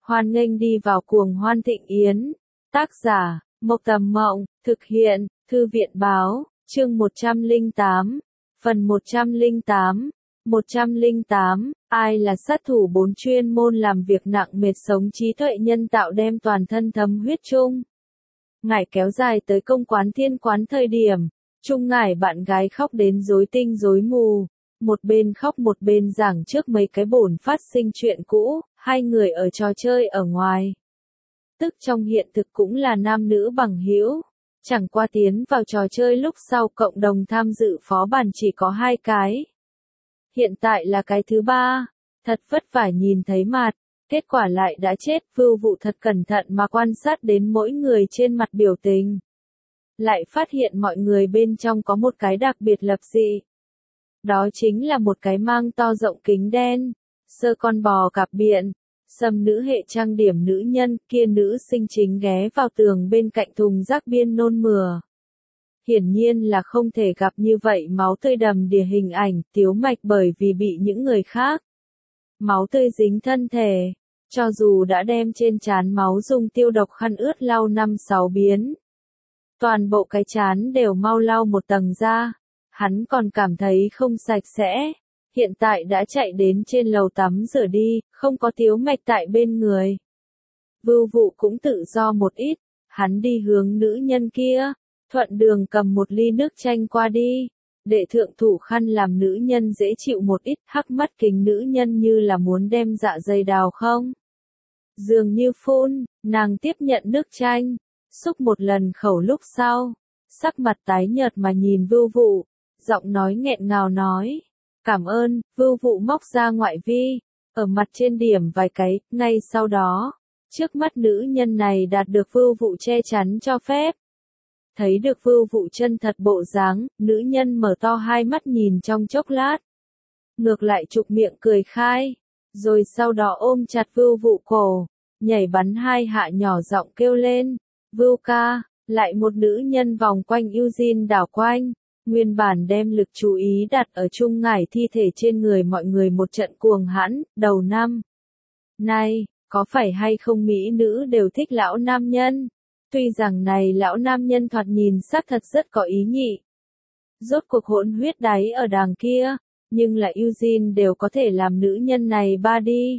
Hoan nghênh đi vào cuồng hoan thịnh yến. Tác giả, Mộc Tầm Mộng, thực hiện, Thư viện Báo, chương 108, phần 108. 108, ai là sát thủ bốn chuyên môn làm việc nặng mệt sống trí tuệ nhân tạo đem toàn thân thấm huyết chung. Ngải kéo dài tới công quán Thiên Quán thời điểm, Trung Ngải bạn gái khóc đến rối tinh rối mù, một bên khóc một bên giảng trước mấy cái bổn phát sinh chuyện cũ, hai người ở trò chơi ở ngoài. Tức trong hiện thực cũng là nam nữ bằng hữu, chẳng qua tiến vào trò chơi lúc sau cộng đồng tham dự phó bản chỉ có 2 cái. Hiện tại là cái thứ 3, thật vất vả nhìn thấy mặt, kết quả lại đã chết. Vưu Vụ thật cẩn thận mà quan sát đến mỗi người trên mặt biểu tình. Lại phát hiện mọi người bên trong có một cái đặc biệt lập dị. Đó chính là một cái mang to rộng kính đen, sơ con bò cạp biện, sầm nữ hệ trang điểm nữ nhân, kia nữ sinh chính ghé vào tường bên cạnh thùng rác biên nôn mửa. Hiển nhiên là không thể gặp như vậy máu tươi đầm đìa hình ảnh, tiếu mạch bởi vì bị những người khác máu tươi dính thân thể, cho dù đã đem trên trán máu dùng tiêu độc khăn ướt lau 5-6 biến. Toàn bộ cái trán đều mau lau một tầng ra, hắn còn cảm thấy không sạch sẽ, hiện tại đã chạy đến trên lầu tắm rửa đi, không có tiếu mạch tại bên người. Vưu Vụ cũng tự do một ít, hắn đi hướng nữ nhân kia. Thuận đường cầm một ly nước chanh qua đi, để thượng thủ khăn làm nữ nhân dễ chịu một ít, hắc mắt kính nữ nhân như là muốn đem dạ dày đào không. Dường như phun, nàng tiếp nhận nước chanh, xúc một lần khẩu lúc sau, sắc mặt tái nhợt mà nhìn Vưu Vụ, giọng nói nghẹn ngào nói, cảm ơn. Vưu Vụ móc ra ngoại vi, ở mặt trên điểm vài cái, ngay sau đó, trước mắt nữ nhân này đạt được Vưu Vụ che chắn cho phép. Thấy được Vưu Vụ chân thật bộ dáng, nữ nhân mở to hai mắt nhìn trong chốc lát. Ngược lại trục miệng cười khai, rồi sau đó ôm chặt Vưu Vụ cổ, nhảy bắn 2 hạ nhỏ giọng kêu lên, Vưu ca. Lại một nữ nhân vòng quanh Eugene đảo quanh, nguyên bản đem lực chú ý đặt ở Trung Ngải thi thể trên người mọi người một trận cuồng hãn. Đầu năm nay, có phải hay không mỹ nữ đều thích lão nam nhân? Tuy rằng này lão nam nhân thoạt nhìn xác thật rất có ý nhị. Rốt cuộc hỗn huyết đáy ở đàng kia, nhưng là Eugene đều có thể làm nữ nhân này ba đi.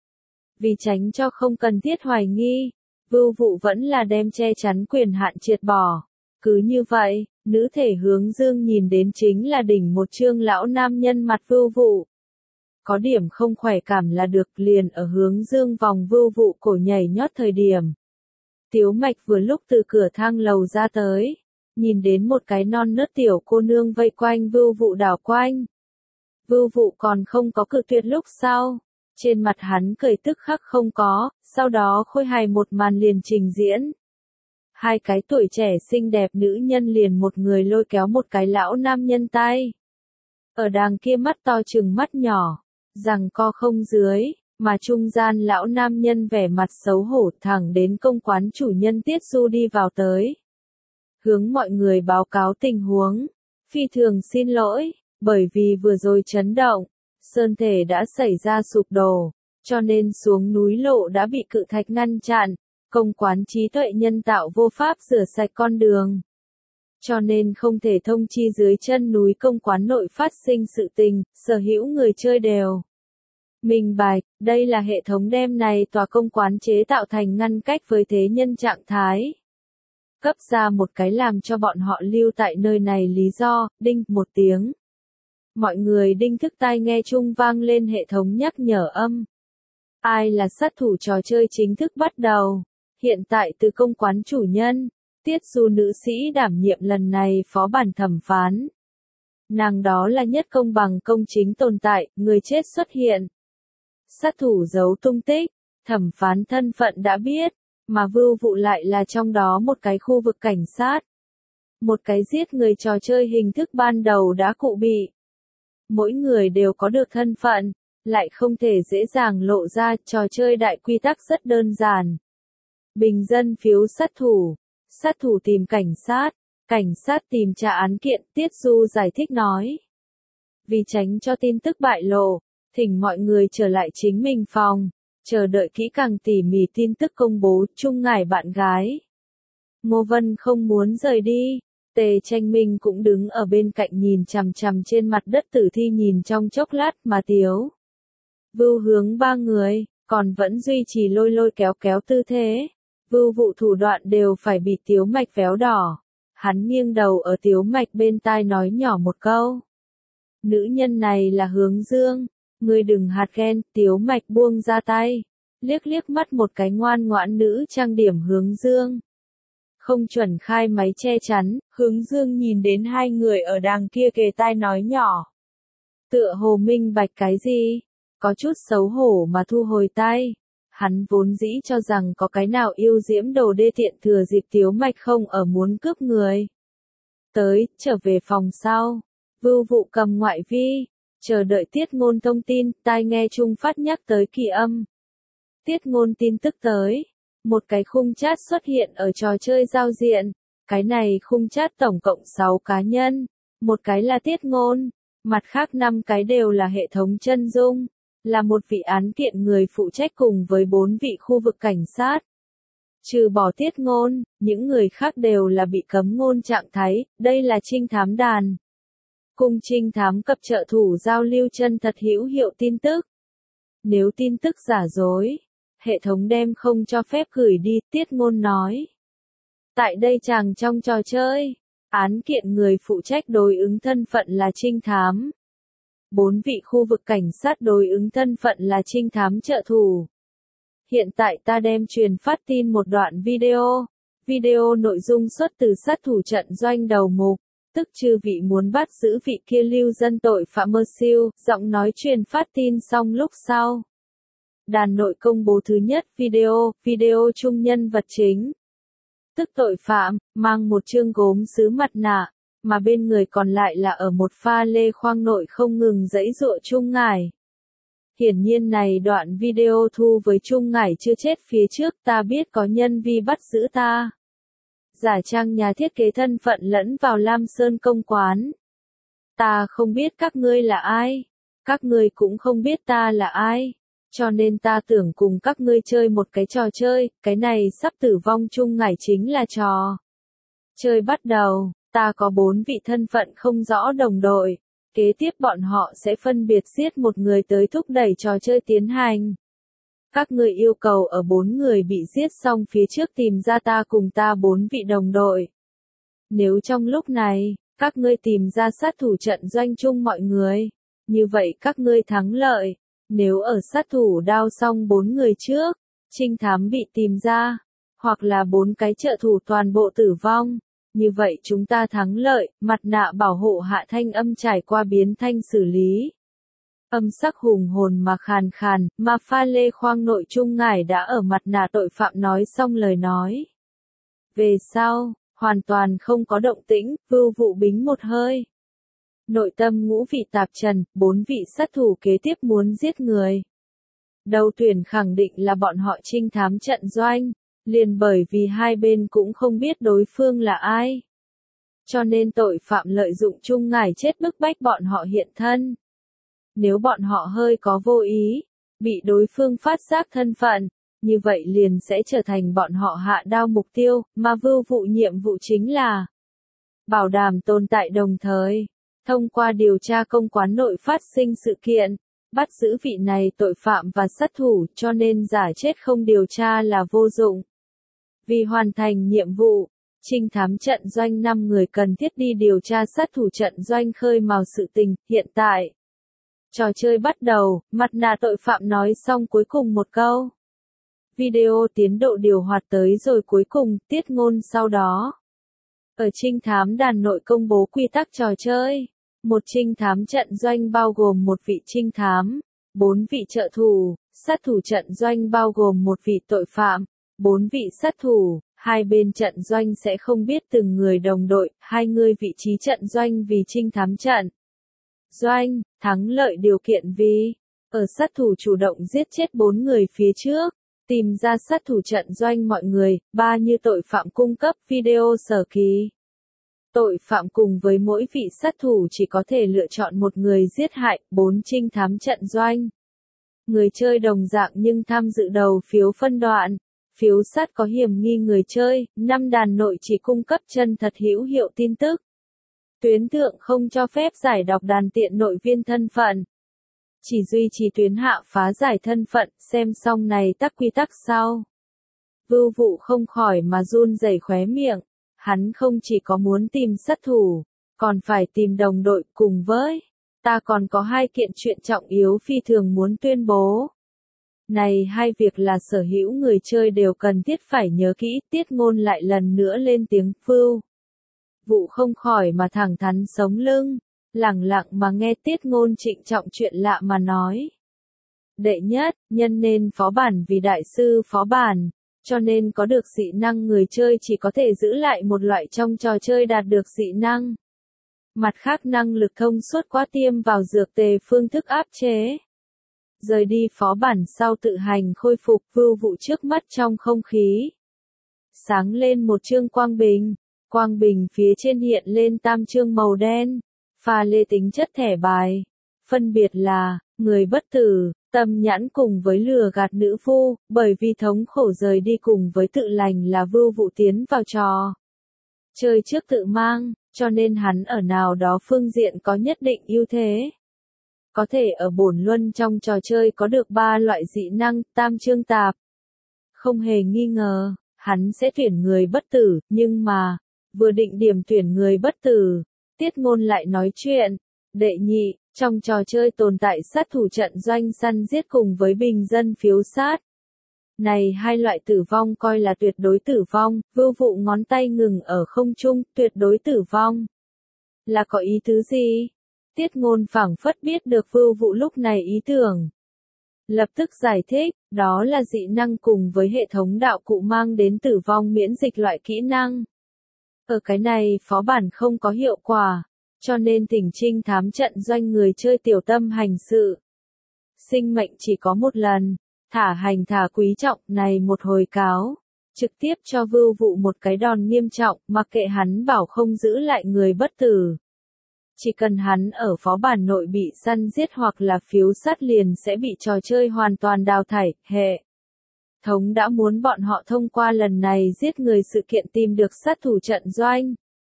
Vì tránh cho không cần thiết hoài nghi, Vưu Vụ vẫn là đem che chắn quyền hạn triệt bỏ. Cứ như vậy, nữ thể hướng dương nhìn đến chính là đỉnh một trương lão nam nhân mặt Vưu Vụ. Có điểm không khỏe cảm là được, liền ở hướng dương vòng Vưu Vụ cổ nhảy nhót thời điểm. Tiếu mạch vừa lúc từ cửa thang lầu ra tới, nhìn đến một cái non nớt tiểu cô nương vây quanh Vưu Vụ đảo quanh. Vưu Vụ còn không có cự tuyệt lúc sau, trên mặt hắn cười tức khắc không có, sau đó khôi hài một màn liền trình diễn. 2 cái tuổi trẻ xinh đẹp nữ nhân liền một người lôi kéo một cái lão nam nhân tay. Ở đàng kia mắt to chừng mắt nhỏ, rằng co không dưới. Mà trung gian lão nam nhân vẻ mặt xấu hổ thẳng đến công quán chủ nhân Tiết Du đi vào tới. Hướng mọi người báo cáo tình huống. Phi thường xin lỗi, bởi vì vừa rồi chấn động, sơn thể đã xảy ra sụp đổ, cho nên xuống núi lộ đã bị cự thạch ngăn chặn, công quán trí tuệ nhân tạo vô pháp rửa sạch con đường. Cho nên không thể thông chi dưới chân núi công quán nội phát sinh sự tình, sở hữu người chơi đều minh bạch, đây là hệ thống đem này tòa công quán chế tạo thành ngăn cách với thế nhân trạng thái. Cấp ra một cái làm cho bọn họ lưu tại nơi này lý do, đinh một tiếng. Mọi người đinh thức tai nghe chung vang lên hệ thống nhắc nhở âm. Ai là sát thủ trò chơi chính thức bắt đầu. Hiện tại từ công quán chủ nhân, Tiết Du nữ sĩ đảm nhiệm lần này phó bản thẩm phán. Nàng đó là nhất công bằng công chính tồn tại, người chết xuất hiện. Sát thủ giấu tung tích, thẩm phán thân phận đã biết, mà Vưu Vụ lại là trong đó một cái khu vực cảnh sát. Một cái giết người trò chơi hình thức ban đầu đã cụ bị. Mỗi người đều có được thân phận, lại không thể dễ dàng lộ ra, trò chơi đại quy tắc rất đơn giản. Bình dân phiếu sát thủ tìm cảnh sát tìm trả án kiện, Tiết Du giải thích nói. Vì tránh cho tin tức bại lộ, thỉnh mọi người trở lại chính mình phòng, chờ đợi kỹ càng tỉ mỉ tin tức công bố. Chung Ngải bạn gái Ngô Vân không muốn rời đi. Tề Tranh Minh cũng đứng ở bên cạnh nhìn chằm chằm trên mặt đất tử thi nhìn trong chốc lát mà Tiếu Vưu hướng ba người, còn vẫn duy trì lôi lôi kéo kéo tư thế. Vưu Vụ thủ đoạn đều phải bị Tiếu Mạch véo đỏ. Hắn nghiêng đầu ở Tiếu Mạch bên tai nói nhỏ một câu. Nữ nhân này là Hướng Dương, ngươi đừng hạt ghen. Tiếu Mạch buông ra tay, liếc liếc mắt một cái ngoan ngoãn nữ trang điểm Hướng Dương. Không chuẩn khai máy che chắn, Hướng Dương nhìn đến hai người ở đằng kia kề tai nói nhỏ. Tựa hồ minh bạch cái gì, có chút xấu hổ mà thu hồi tay. Hắn vốn dĩ cho rằng có cái nào yêu diễm đồ đê tiện thừa dịp Tiếu Mạch không ở muốn cướp người. Trở về phòng sau, Vưu Vụ cầm ngoại vi, chờ đợi Tiết Ngôn thông tin, tai nghe Trung Phát nhắc tới Kỳ Âm. Tiết Ngôn tin tức tới, một cái khung chat xuất hiện ở trò chơi giao diện, cái này khung chat tổng cộng 6 cá nhân, một cái là Tiết Ngôn, mặt khác 5 cái đều là hệ thống chân dung, là một vị án kiện người phụ trách cùng với 4 vị khu vực cảnh sát. Trừ bỏ Tiết Ngôn, những người khác đều là bị cấm ngôn trạng thái, đây là trinh thám đàn. Cùng trinh thám cập trợ thủ giao lưu chân thật hữu hiệu tin tức. Nếu tin tức giả dối, hệ thống đem không cho phép gửi đi, Tiết Ngôn nói. Tại đây chàng trong trò chơi, án kiện người phụ trách đối ứng thân phận là trinh thám. 4 vị khu vực cảnh sát đối ứng thân phận là trinh thám trợ thủ. Hiện tại ta đem truyền phát tin một đoạn video. Video nội dung xuất từ sát thủ trận doanh đầu mục, tức chư vị muốn bắt giữ vị kia lưu dân tội phạm Mơ Siêu, giọng nói truyền phát tin xong lúc sau. Đàn nội công bố thứ nhất video chung nhân vật chính. Tức tội phạm, mang một chương gốm sứ mặt nạ, mà bên người còn lại là ở một pha lê khoang nội không ngừng giãy giụa Chung Ngải. Hiển nhiên này đoạn video thu với Chung Ngải chưa chết phía trước ta biết có nhân vi bắt giữ ta. Giả trang nhà thiết kế thân phận lẫn vào Lam Sơn công quán. Ta không biết các ngươi là ai. Các ngươi cũng không biết ta là ai. Cho nên ta tưởng cùng các ngươi chơi một cái trò chơi, cái này sắp tử vong Chung Ngải chính là trò. Chơi bắt đầu, ta có 4 vị thân phận không rõ đồng đội. Kế tiếp bọn họ sẽ phân biệt giết một người tới thúc đẩy trò chơi tiến hành. Các ngươi yêu cầu ở 4 người bị giết xong phía trước tìm ra ta cùng ta 4 vị đồng đội. Nếu trong lúc này, các ngươi tìm ra sát thủ trận doanh chung mọi người, như vậy các ngươi thắng lợi. Nếu ở sát thủ đao xong 4 người trước, trinh thám bị tìm ra, hoặc là 4 cái trợ thủ toàn bộ tử vong, như vậy chúng ta thắng lợi. Mặt nạ bảo hộ hạ thanh âm trải qua biến thanh xử lý. Âm sắc hùng hồn mà khàn khàn, mà pha lê khoang nội Chung Ngải đã ở mặt nạ tội phạm nói xong lời nói. Về sau, hoàn toàn không có động tĩnh, Vưu Vụ bính một hơi. Nội tâm ngũ vị tạp trần, 4 vị sát thủ kế tiếp muốn giết người. Đầu tuyển khẳng định là bọn họ trinh thám trận doanh, liền bởi vì hai bên cũng không biết đối phương là ai. Cho nên tội phạm lợi dụng Chung Ngải chết bức bách bọn họ hiện thân. Nếu bọn họ hơi có vô ý, bị đối phương phát giác thân phận, như vậy liền sẽ trở thành bọn họ hạ đao mục tiêu, mà Vưu Vụ nhiệm vụ chính là bảo đảm tồn tại đồng thời, thông qua điều tra công quán nội phát sinh sự kiện, bắt giữ vị này tội phạm và sát thủ, cho nên giả chết không điều tra là vô dụng. Vì hoàn thành nhiệm vụ, trinh thám trận doanh 5 người cần thiết đi điều tra sát thủ trận doanh khơi mào sự tình. Hiện tại, trò chơi bắt đầu, mặt nạ tội phạm nói xong cuối cùng một câu. Video tiến độ điều hoạt tới rồi cuối cùng, Tiết Ngôn sau đó. Ở trinh thám đàn nội công bố quy tắc trò chơi. Một trinh thám trận doanh bao gồm một vị trinh thám, 4 vị trợ thủ, sát thủ trận doanh bao gồm một vị tội phạm, 4 vị sát thủ, hai bên trận doanh sẽ không biết từng người đồng đội, hai người vị trí trận doanh vì trinh thám trận doanh, thắng lợi điều kiện vì, ở sát thủ chủ động giết chết 4 người phía trước, tìm ra sát thủ trận doanh mọi người, 3 như tội phạm cung cấp video sở ký. Tội phạm cùng với mỗi vị sát thủ chỉ có thể lựa chọn một người giết hại, 4 trinh thám trận doanh. Người chơi đồng dạng nhưng tham dự đầu phiếu phân đoạn. Phiếu sát có hiểm nghi người chơi, 5 đàn nội chỉ cung cấp chân thật hữu hiệu tin tức. Tuyến thượng không cho phép giải đọc đàn tiện nội viên thân phận. Chỉ duy trì tuyến hạ phá giải thân phận, xem xong này tắc quy tắc sau. Vưu Vụ không khỏi mà run rẩy khóe miệng. Hắn không chỉ có muốn tìm sát thủ, còn phải tìm đồng đội cùng với. Ta còn có 2 kiện chuyện trọng yếu phi thường muốn tuyên bố. Này 2 việc là sở hữu người chơi đều cần thiết phải nhớ kỹ. Tiết Ngôn lại lần nữa lên tiếng. Vưu Vụ không khỏi mà thẳng thắn sống lưng, lẳng lặng mà nghe Tiết Ngôn trịnh trọng chuyện lạ mà nói. Đệ nhất, nhân nên phó bản vì đại sư phó bản, cho nên có được dị năng người chơi chỉ có thể giữ lại một loại trong trò chơi đạt được dị năng. Mặt khác năng lực thông suốt quá tiêm vào dược tề phương thức áp chế. Rời đi phó bản sau tự hành khôi phục. Vưu Vụ trước mắt trong không khí. Sáng lên một chương quang bình. Quang bình phía trên hiện lên tam chương màu đen. Pha lê tính chất thẻ bài. Phân biệt là, người bất tử, tâm nhãn cùng với lừa gạt nữ phu, bởi vì thống khổ rời đi cùng với tự lành là Vưu Vụ tiến vào trò. Chơi trước tự mang, cho nên hắn ở nào đó phương diện có nhất định ưu thế. Có thể ở bổn luân trong trò chơi có được 3 loại dị năng, tam chương tạp. Không hề nghi ngờ, hắn sẽ tuyển người bất tử, nhưng mà, vừa định điểm tuyển người bất tử, Tiết Ngôn lại nói chuyện. Đệ nhị, trong trò chơi tồn tại sát thủ trận doanh săn giết cùng với bình dân phiếu sát. Này 2 loại tử vong coi là tuyệt đối tử vong. Vưu Vụ ngón tay ngừng ở không trung. Tuyệt đối tử vong là có ý tứ gì? Tiết Ngôn phảng phất biết được Vưu Vụ lúc này ý tưởng. Lập tức giải thích, đó là dị năng cùng với hệ thống đạo cụ mang đến tử vong miễn dịch loại kỹ năng. Ở cái này phó bản không có hiệu quả, cho nên thỉnh trinh thám trận doanh người chơi tiểu tâm hành sự. Sinh mệnh chỉ có một lần, thả hành thả quý trọng. Này một hồi cáo, trực tiếp cho Vưu Vụ một cái đòn nghiêm trọng, mặc kệ hắn bảo không giữ lại người bất tử. Chỉ cần hắn ở phó bản nội bị săn giết hoặc là phiếu sát liền sẽ bị trò chơi hoàn toàn đào thải. Hệ thống đã muốn bọn họ thông qua lần này giết người sự kiện tìm được sát thủ trận doanh.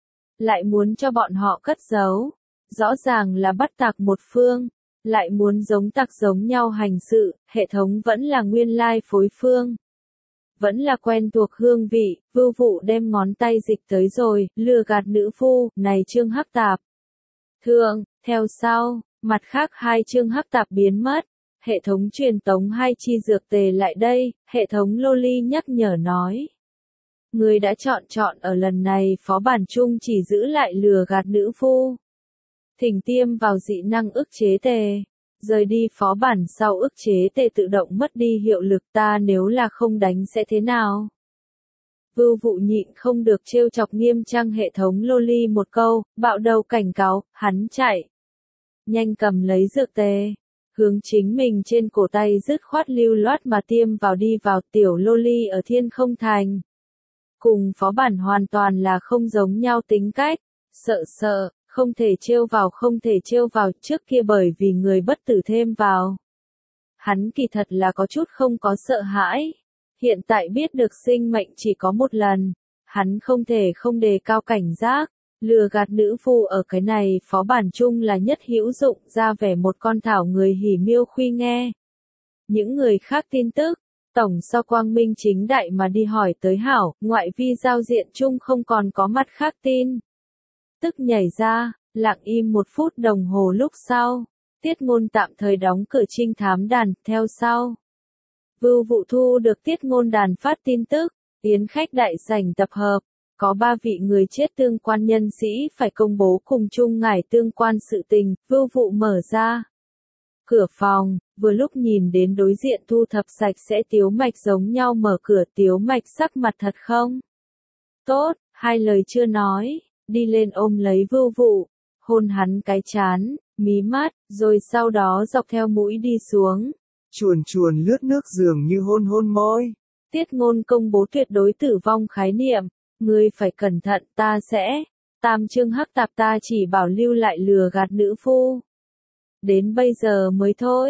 Lại muốn cho bọn họ cất giấu. Rõ ràng là bắt tạc một phương. Lại muốn giống tặc giống nhau hành sự. Hệ thống vẫn là nguyên lai phối phương. Vẫn là quen thuộc hương vị. Vưu Vụ đem ngón tay dịch tới rồi. Lừa gạt nữ phu. Này chương hắc tạp. Thượng, theo sau, mặt khác 2 chương hắc tạp biến mất. Hệ thống truyền tống 2 chi dược tề lại đây. Hệ thống Loli nhắc nhở nói. Người đã chọn ở lần này phó bản chung chỉ giữ lại lừa gạt nữ phu. Thỉnh tiêm vào dị năng ức chế tề. Rời đi phó bản sau ức chế tề tự động mất đi hiệu lực. Ta nếu là không đánh sẽ thế nào? Vưu Vụ nhịn không được trêu chọc nghiêm trang hệ thống Loli một câu, bạo đầu cảnh cáo. Hắn chạy nhanh cầm lấy dược tề, hướng chính mình trên cổ tay dứt khoát lưu loát mà tiêm vào đi vào. Tiểu Loli ở Thiên Không Thành. Cùng phó bản hoàn toàn là không giống nhau tính cách. Sợ, không thể trêu vào trước kia bởi vì người bất tử thêm vào. Hắn kỳ thật là có chút không có sợ hãi. Hiện tại biết được sinh mệnh chỉ có một lần. Hắn không thể không đề cao cảnh giác. Lừa gạt nữ phu ở cái này phó bản chung là nhất hữu dụng, ra vẻ một con thảo người hỉ miêu khuy nghe. Những người khác tin tức. Tổng so quang minh chính đại mà đi hỏi tới hảo, ngoại vi giao diện chung không còn có mặt khác tin. Tức nhảy ra, lặng im 1 phút đồng hồ lúc sau. Tiết Ngôn tạm thời đóng cửa trinh thám đàn, theo sau. Vưu Vụ thu được Tiết Ngôn đàn phát tin tức, yến khách đại sảnh tập hợp. Có 3 vị người chết tương quan nhân sĩ phải công bố cùng chung ngải tương quan sự tình. Vưu Vụ mở ra cửa phòng, vừa lúc nhìn đến đối diện thu thập sạch sẽ Tiếu Mạch giống nhau mở cửa. Tiếu Mạch sắc mặt thật không tốt, 2 lời chưa nói, đi lên ôm lấy Vưu Vụ, hôn hắn cái trán, mí mắt, rồi sau đó dọc theo mũi đi xuống. Chuồn lướt nước dường như hôn môi. Tiết Ngôn công bố tuyệt đối tử vong khái niệm. Ngươi phải cẩn thận, ta sẽ. Tam chương hắc tạp ta chỉ bảo lưu lại lừa gạt nữ phu. Đến bây giờ mới thôi.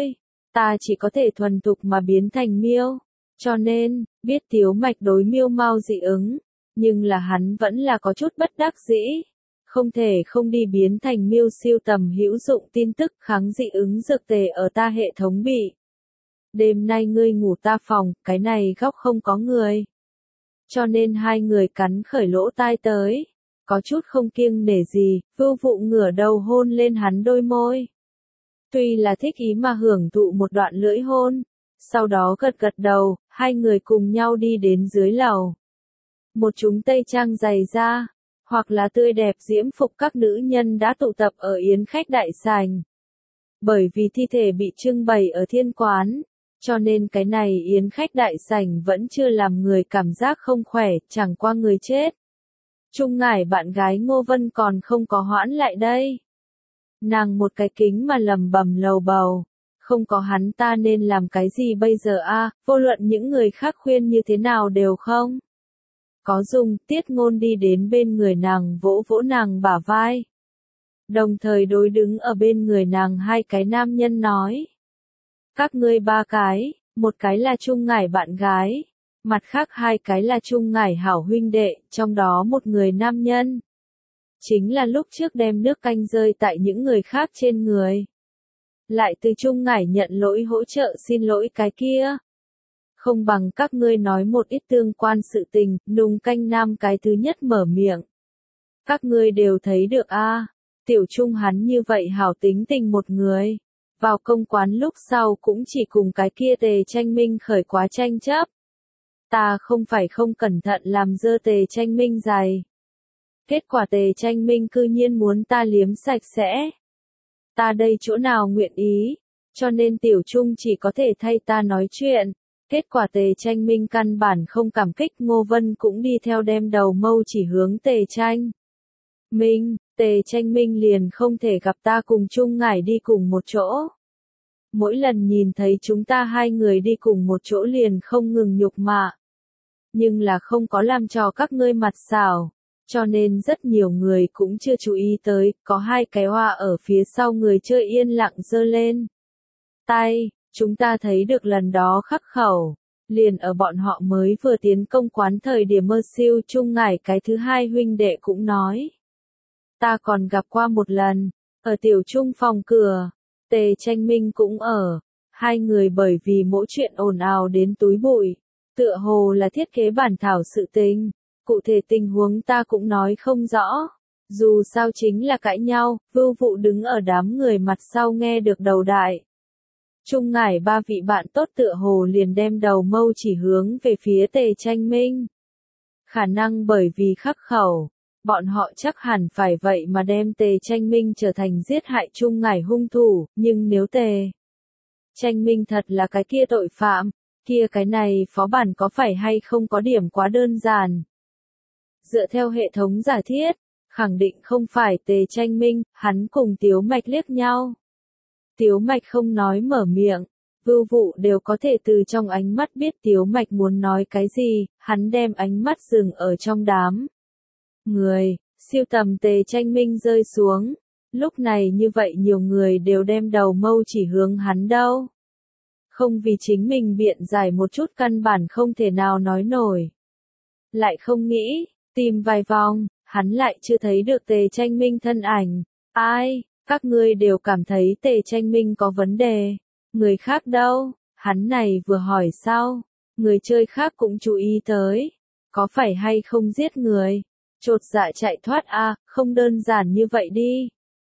ta chỉ có thể thuần thục mà biến thành miêu. Cho nên, biết Tiếu Mạch đối miêu mau dị ứng, nhưng là hắn vẫn là có chút bất đắc dĩ. Không thể không đi biến thành miêu siêu tầm hữu dụng tin tức kháng dị ứng dược tề ở ta hệ thống bị. Đêm nay ngươi ngủ ta phòng, cái này góc không có người. Cho nên hai người cắn khởi lỗ tai tới. Có chút không kiêng nể gì, Vưu Vụ ngửa đầu hôn lên hắn đôi môi. Tuy là thích ý mà hưởng thụ một đoạn lưỡi hôn. Sau đó gật gật đầu, hai người cùng nhau đi đến dưới lầu. Một chúng tây trang dày da, hoặc là tươi đẹp diễm phục các nữ nhân đã tụ tập ở yến khách đại sảnh. Bởi vì thi thể bị trưng bày ở thiên quán, cho nên cái này yến khách đại sảnh vẫn chưa làm người cảm giác không khỏe, chẳng qua người chết. Trung Ngải bạn gái Ngô Vân còn không có hoãn lại đây. Nàng một cái kính mà lầm bầm lầu bầu. Không có hắn ta nên làm cái gì bây giờ a? Vô luận những người khác khuyên như thế nào đều không. Có dùng, Tiết Ngôn đi đến bên người nàng vỗ vỗ nàng bả vai. Đồng thời đối đứng ở bên người nàng hai cái nam nhân nói. Các ngươi ba cái, một cái là Trung Ngải bạn gái, mặt khác hai cái là Trung Ngải hảo huynh đệ, trong đó một người nam nhân. Chính là lúc trước đem nước canh rơi tại những người khác trên người. Lại từ Trung Ngải nhận lỗi hỗ trợ xin lỗi cái kia. Không bằng các ngươi nói một ít tương quan sự tình, Nùng Canh Nam cái thứ nhất mở miệng. Các ngươi đều thấy được a, Tiểu Trung hắn như vậy hảo tính tình một người. Vào công quán lúc sau cũng chỉ cùng cái kia Tề Tranh Minh khởi quá tranh chấp. Ta không phải không cẩn thận làm dơ Tề Tranh Minh giày. Kết quả Tề Tranh Minh cư nhiên muốn ta liếm sạch sẽ. Ta đây chỗ nào nguyện ý, cho nên Tiểu Trung chỉ có thể thay ta nói chuyện. Kết quả Tề Tranh Minh căn bản không cảm kích, Ngô Vân cũng đi theo đem đầu mâu chỉ hướng Tề Tranh Minh. Tề Tranh Minh liền không thể gặp ta cùng Trung Ngải đi cùng một chỗ. Mỗi lần nhìn thấy chúng ta hai người đi cùng một chỗ liền không ngừng nhục mạ. Nhưng là không có làm cho các ngươi mặt xảo. Cho nên rất nhiều người cũng chưa chú ý tới, có hai cái hoa ở phía sau người chơi yên lặng giơ lên tay, chúng ta thấy được lần đó khắc khẩu, liền ở bọn họ mới vừa tiến công quán thời điểm mơ siêu Trung Ngải cái thứ hai huynh đệ cũng nói. Ta còn gặp qua một lần, ở Tiểu Trung phòng cửa, Tề Tranh Minh cũng ở, hai người bởi vì mỗi chuyện ồn ào đến túi bụi, tựa hồ là thiết kế bản thảo sự tình. Cụ thể tình huống ta cũng nói không rõ. Dù sao chính là cãi nhau, Vưu Vụ đứng ở đám người mặt sau nghe được đầu đại. Trung Ngải ba vị bạn tốt tựa hồ liền đem đầu mâu chỉ hướng về phía Tề Tranh Minh. Khả năng bởi vì khắc khẩu, bọn họ chắc hẳn phải vậy mà đem Tề Tranh Minh trở thành giết hại Trung Ngải hung thủ, nhưng nếu Tề Tranh Minh thật là cái kia tội phạm, kia cái này phó bản có phải hay không có điểm quá đơn giản. Dựa theo hệ thống giả thiết, khẳng định không phải Tề Tranh Minh, hắn cùng Tiếu Mạch liếc nhau. Tiếu Mạch không nói mở miệng, Vưu Vụ đều có thể từ trong ánh mắt biết Tiếu Mạch muốn nói cái gì, hắn đem ánh mắt dừng ở trong đám người, siêu tầm Tề Tranh Minh rơi xuống. Lúc này như vậy nhiều người đều đem đầu mâu chỉ hướng hắn đâu. Không vì chính mình biện giải một chút căn bản không thể nào nói nổi. Lại không nghĩ, tìm vài vòng, hắn lại chưa thấy được Tề Tranh Minh thân ảnh. Ai, các ngươi đều cảm thấy Tề Tranh Minh có vấn đề. Người khác đâu, hắn này vừa hỏi sau, người chơi khác cũng chú ý tới. Có phải hay không giết người? Chột dạ chạy thoát a, không đơn giản như vậy đi.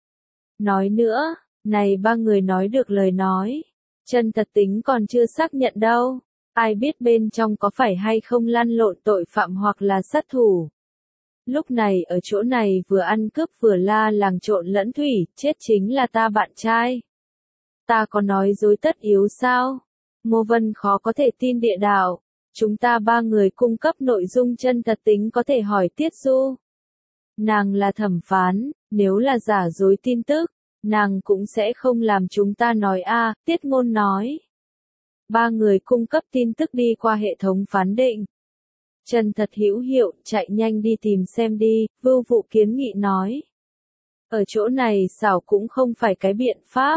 Nói nữa, này ba người nói được lời nói. Chân thật tính còn chưa xác nhận đâu. Ai biết bên trong có phải hay không lăn lộn tội phạm hoặc là sát thủ. Lúc này ở chỗ này vừa ăn cướp vừa la làng trộn lẫn thủy, chết chính là ta bạn trai. Ta có nói dối tất yếu sao? Ngô Vân khó có thể tin địa đạo. Chúng ta ba người cung cấp nội dung chân thật tính có thể hỏi Tiết Du. Nàng là thẩm phán, nếu là giả dối tin tức, nàng cũng sẽ không làm chúng ta nói a, Tiết Ngôn nói. Ba người cung cấp tin tức đi qua hệ thống phán định. Chân thật hữu hiệu, chạy nhanh đi tìm xem đi, Vưu Vụ kiến nghị nói. Ở chỗ này xảo cũng không phải cái biện pháp,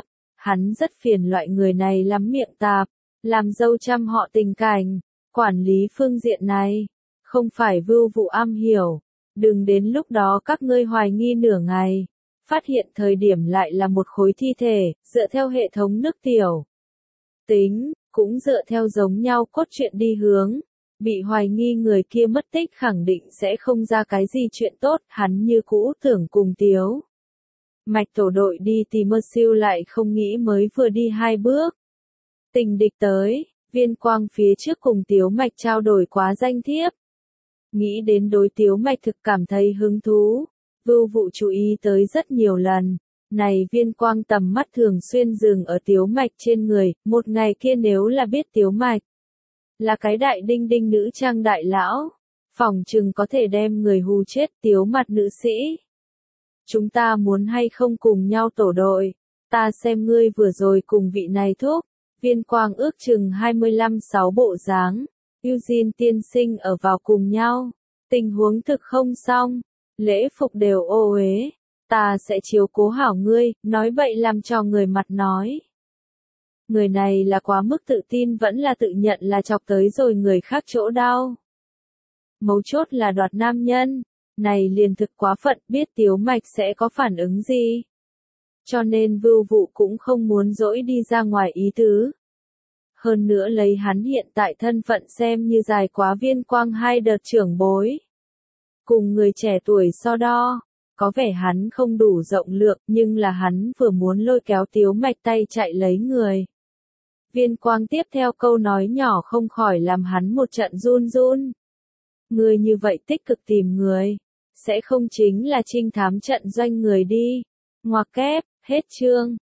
Hắn rất phiền loại người này lắm miệng tạp, làm dâu trăm họ tình cảnh, quản lý phương diện này, không phải Vưu Vụ am hiểu. Đừng đến lúc đó các ngươi hoài nghi nửa ngày, phát hiện thời điểm lại là một khối thi thể, dựa theo hệ thống nước tiểu. Tính, cũng dựa theo giống nhau cốt truyện đi hướng. Bị hoài nghi người kia mất tích khẳng định sẽ không ra cái gì chuyện tốt, hắn như cũ tưởng cùng Tiếu Mạch tổ đội đi tìm mơ siêu lại không nghĩ mới vừa đi 2 bước. Tình địch tới, Viên Quang phía trước cùng Tiếu Mạch trao đổi quá danh thiếp. Nghĩ đến đối Tiếu Mạch thực cảm thấy hứng thú, Vưu Vụ chú ý tới rất nhiều lần. Này Viên Quang tầm mắt thường xuyên dừng ở Tiếu Mạch trên người, một ngày kia nếu là biết Tiếu Mạch là cái đại đinh đinh nữ trang đại lão, phỏng chừng có thể đem người hù chết. Tiếu mặt nữ sĩ. Chúng ta muốn hay không cùng nhau tổ đội, ta xem ngươi vừa rồi cùng vị này thúc. Viên Quang ước chừng 25-6 bộ dáng, Eugene tiên sinh ở vào cùng nhau, tình huống thực không xong, lễ phục đều ô uế, ta sẽ chiếu cố hảo ngươi, nói vậy làm cho người mặt nói. Người này là quá mức tự tin vẫn là tự nhận là chọc tới rồi người khác chỗ đau. Mấu chốt là đoạt nam nhân, này liền thực quá phận, biết Tiếu Mạch sẽ có phản ứng gì. Cho nên Vưu Vụ cũng không muốn dỗi đi ra ngoài ý tứ. Hơn nữa lấy hắn hiện tại thân phận xem như dài quá Viên Quang 2 đợt trưởng bối. Cùng người trẻ tuổi so đo, có vẻ hắn không đủ rộng lượng nhưng là hắn vừa muốn lôi kéo Tiếu Mạch tay chạy lấy người. Viên Quang tiếp theo câu nói nhỏ không khỏi làm hắn một trận run run. Người như vậy tích cực tìm người, sẽ không chính là trinh thám trận doanh người đi. Ngoặc kép, hết chương.